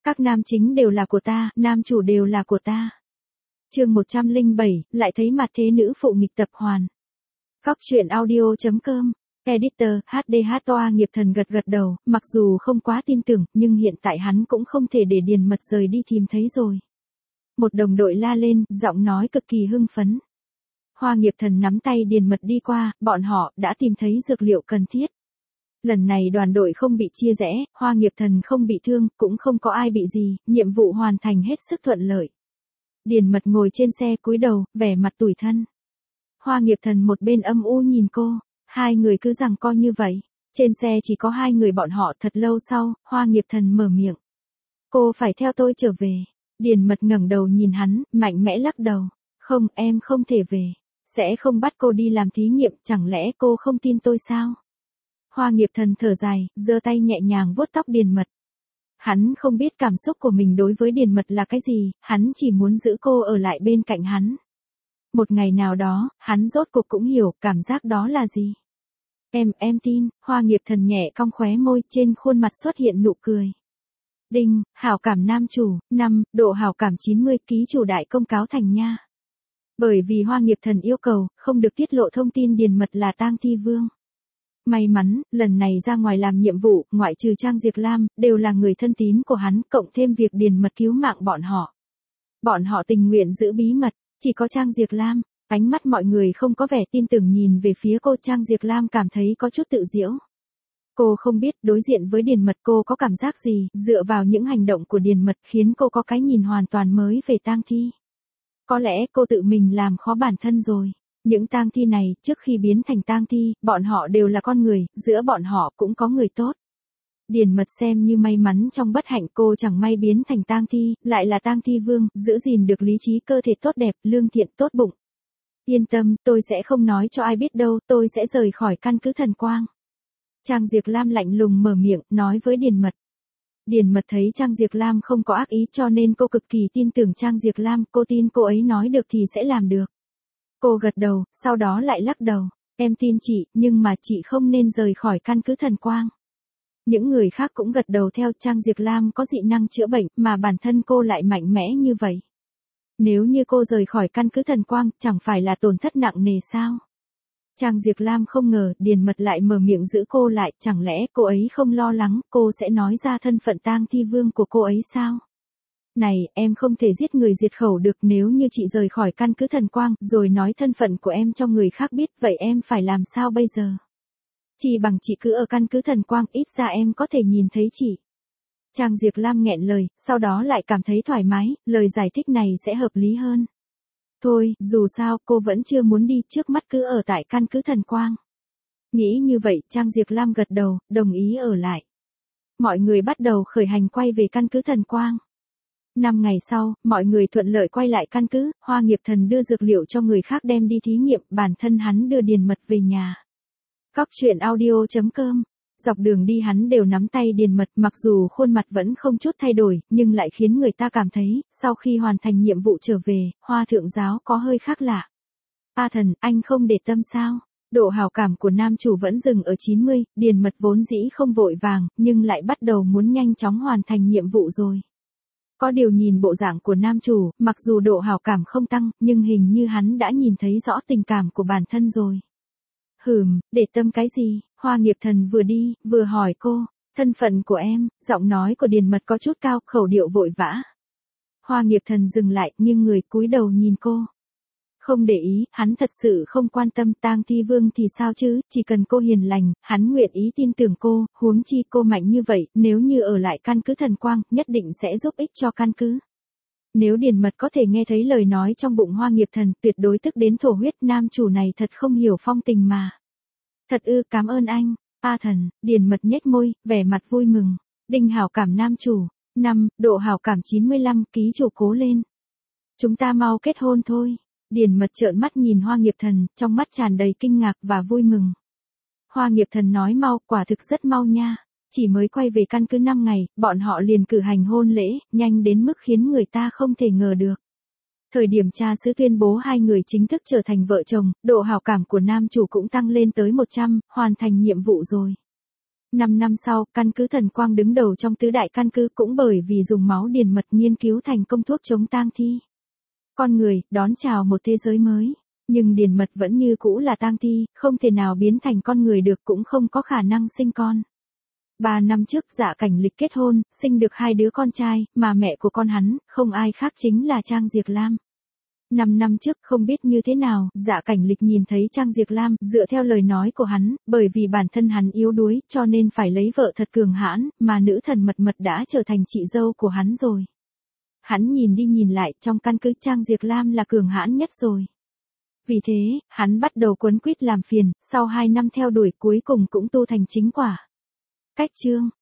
Các nam chính đều là của ta, nam chủ đều là của ta. Chương 107, lại thấy mặt thế nữ phụ nghịch tập hoàn. Góc truyện audio.com. Editor, HDH Toa Nghiệp Thần gật gật đầu, mặc dù không quá tin tưởng, nhưng hiện tại hắn cũng không thể để Điền Mật rời đi tìm thấy rồi. Một đồng đội la lên, giọng nói cực kỳ hưng phấn. Hoa Nghiệp Thần nắm tay Điền Mật đi qua, bọn họ đã tìm thấy dược liệu cần thiết. Lần này đoàn đội không bị chia rẽ, Hoa Nghiệp Thần không bị thương, cũng không có ai bị gì, nhiệm vụ hoàn thành hết sức thuận lợi. Điền Mật ngồi trên xe cúi đầu, vẻ mặt tủi thân. Hoa Nghiệp Thần một bên âm u nhìn cô, hai người cứ giằng co như vậy. Trên xe chỉ có hai người bọn họ. Thật lâu sau, Hoa Nghiệp Thần mở miệng. Cô phải theo tôi trở về. Điền Mật ngẩng đầu nhìn hắn, mạnh mẽ lắc đầu. Không, em không thể về. Sẽ không bắt cô đi làm thí nghiệm, chẳng lẽ cô không tin tôi sao? Hoa Nghiệp Thần thở dài, giơ tay nhẹ nhàng vuốt tóc Điền Mật. Hắn không biết cảm xúc của mình đối với Điền Mật là cái gì, hắn chỉ muốn giữ cô ở lại bên cạnh hắn. Một ngày nào đó, hắn rốt cuộc cũng hiểu cảm giác đó là gì. Em tin, Hoa Nghiệp Thần nhẹ cong khóe môi, trên khuôn mặt xuất hiện nụ cười. Đinh, hảo cảm nam chủ, 5, độ hảo cảm 90, ký chủ đại công cáo thành nha. Bởi vì Hoa Nghiệp Thần yêu cầu, không được tiết lộ thông tin Điền Mật là tang thi vương. May mắn, lần này ra ngoài làm nhiệm vụ, ngoại trừ Trang Diệp Lam, đều là người thân tín của hắn, cộng thêm việc Điền Mật cứu mạng bọn họ. Bọn họ tình nguyện giữ bí mật, chỉ có Trang Diệp Lam. Ánh mắt mọi người không có vẻ tin tưởng nhìn về phía cô. Trang Diệp Lam cảm thấy có chút tự giễu. Cô không biết đối diện với Điền Mật cô có cảm giác gì, dựa vào những hành động của Điền Mật khiến cô có cái nhìn hoàn toàn mới về tang thi. Có lẽ cô tự mình làm khó bản thân rồi. Những tang thi này, trước khi biến thành tang thi, bọn họ đều là con người, giữa bọn họ cũng có người tốt. Điền Mật xem như may mắn trong bất hạnh, cô chẳng may biến thành tang thi, lại là tang thi vương, giữ gìn được lý trí, cơ thể tốt đẹp, lương thiện, tốt bụng. Yên tâm, tôi sẽ không nói cho ai biết đâu, tôi sẽ rời khỏi căn cứ Thần Quang. Trang Diệp Lam lạnh lùng mở miệng, nói với Điền Mật. Điền Mật thấy Trang Diệp Lam không có ác ý cho nên cô cực kỳ tin tưởng Trang Diệp Lam, cô tin cô ấy nói được thì sẽ làm được. Cô gật đầu, sau đó lại lắc đầu. Em tin chị, nhưng mà chị không nên rời khỏi căn cứ Thần Quang. Những người khác cũng gật đầu theo. Trang Diệp Lam có dị năng chữa bệnh, mà bản thân cô lại mạnh mẽ như vậy. Nếu như cô rời khỏi căn cứ Thần Quang, chẳng phải là tổn thất nặng nề sao? Trang Diệp Lam không ngờ, Điền Mật lại mở miệng giữ cô lại, chẳng lẽ cô ấy không lo lắng, cô sẽ nói ra thân phận tang thi vương của cô ấy sao? Này, em không thể giết người diệt khẩu được, nếu như chị rời khỏi căn cứ Thần Quang, rồi nói thân phận của em cho người khác biết, vậy em phải làm sao bây giờ? Chỉ bằng chị cứ ở căn cứ Thần Quang, ít ra em có thể nhìn thấy chị. Trang Diệp Lam nghẹn lời, sau đó lại cảm thấy thoải mái, lời giải thích này sẽ hợp lý hơn. Thôi, dù sao, cô vẫn chưa muốn đi, trước mắt cứ ở tại căn cứ Thần Quang. Nghĩ như vậy, Trang Diệp Lam gật đầu, đồng ý ở lại. Mọi người bắt đầu khởi hành quay về căn cứ Thần Quang. 5 ngày sau, mọi người thuận lợi quay lại căn cứ, Hoa Nghiệp Thần đưa dược liệu cho người khác đem đi thí nghiệm, bản thân hắn đưa Điền Mật về nhà. Góc truyện audio.com. Dọc đường đi hắn đều nắm tay Điền Mật, mặc dù khuôn mặt vẫn không chút thay đổi, nhưng lại khiến người ta cảm thấy, sau khi hoàn thành nhiệm vụ trở về, Hoa thượng giáo có hơi khác lạ. A Thần, anh không để tâm sao? Độ hảo cảm của nam chủ vẫn dừng ở 90, Điền Mật vốn dĩ không vội vàng, nhưng lại bắt đầu muốn nhanh chóng hoàn thành nhiệm vụ rồi. Có điều nhìn bộ dạng của nam chủ, mặc dù độ hảo cảm không tăng, nhưng hình như hắn đã nhìn thấy rõ tình cảm của bản thân rồi. Để tâm cái gì? Hoa Nghiệp Thần vừa đi, vừa hỏi cô. Thân phận của em, giọng nói của Điền Mật có chút cao, khẩu điệu vội vã. Hoa Nghiệp Thần dừng lại, nghiêng người cúi đầu nhìn cô. Không để ý, hắn thật sự không quan tâm. Tang thi vương thì sao chứ, chỉ cần cô hiền lành, hắn nguyện ý tin tưởng cô, huống chi cô mạnh như vậy, nếu như ở lại căn cứ Thần Quang, nhất định sẽ giúp ích cho căn cứ. Nếu Điền Mật có thể nghe thấy lời nói trong bụng Hoa Nghiệp Thần, tuyệt đối tức đến thổ huyết, nam chủ này thật không hiểu phong tình mà. Thật ư, cảm ơn anh. A Thần, Điền Mật nhếch môi, vẻ mặt vui mừng. Đinh hảo cảm nam chủ. 5, độ hảo cảm 95, ký chủ cố lên. Chúng ta mau kết hôn thôi. Điền Mật trợn mắt nhìn Hoa Nghiệp Thần, trong mắt tràn đầy kinh ngạc và vui mừng. Hoa Nghiệp Thần nói mau, quả thực rất mau nha. Chỉ mới quay về căn cứ 5 ngày, bọn họ liền cử hành hôn lễ, nhanh đến mức khiến người ta không thể ngờ được. Thời điểm cha xứ tuyên bố hai người chính thức trở thành vợ chồng, độ hảo cảm của nam chủ cũng tăng lên tới 100, hoàn thành nhiệm vụ rồi. 5 năm sau, căn cứ Thần Quang đứng đầu trong tứ đại căn cứ cũng bởi vì dùng máu điền mật nghiên cứu thành công thuốc chống tang thi. Con người, đón chào một thế giới mới. Nhưng điền mật vẫn như cũ là tang thi, không thể nào biến thành con người được cũng không có khả năng sinh con. 3 năm trước Dạ Cảnh Lịch kết hôn, sinh được 2 đứa con trai, mà mẹ của con hắn, không ai khác chính là Trang Diệc Lam. 5 năm trước không biết như thế nào, Dạ Cảnh Lịch nhìn thấy Trang Diệc Lam, dựa theo lời nói của hắn, bởi vì bản thân hắn yếu đuối, cho nên phải lấy vợ thật cường hãn, mà nữ thần mật mật đã trở thành chị dâu của hắn rồi. Hắn nhìn đi nhìn lại, trong căn cứ Trang Diệc Lam là cường hãn nhất rồi. Vì thế, hắn bắt đầu quấn quýt làm phiền, sau 2 năm theo đuổi cuối cùng cũng tu thành chính quả. Cách chương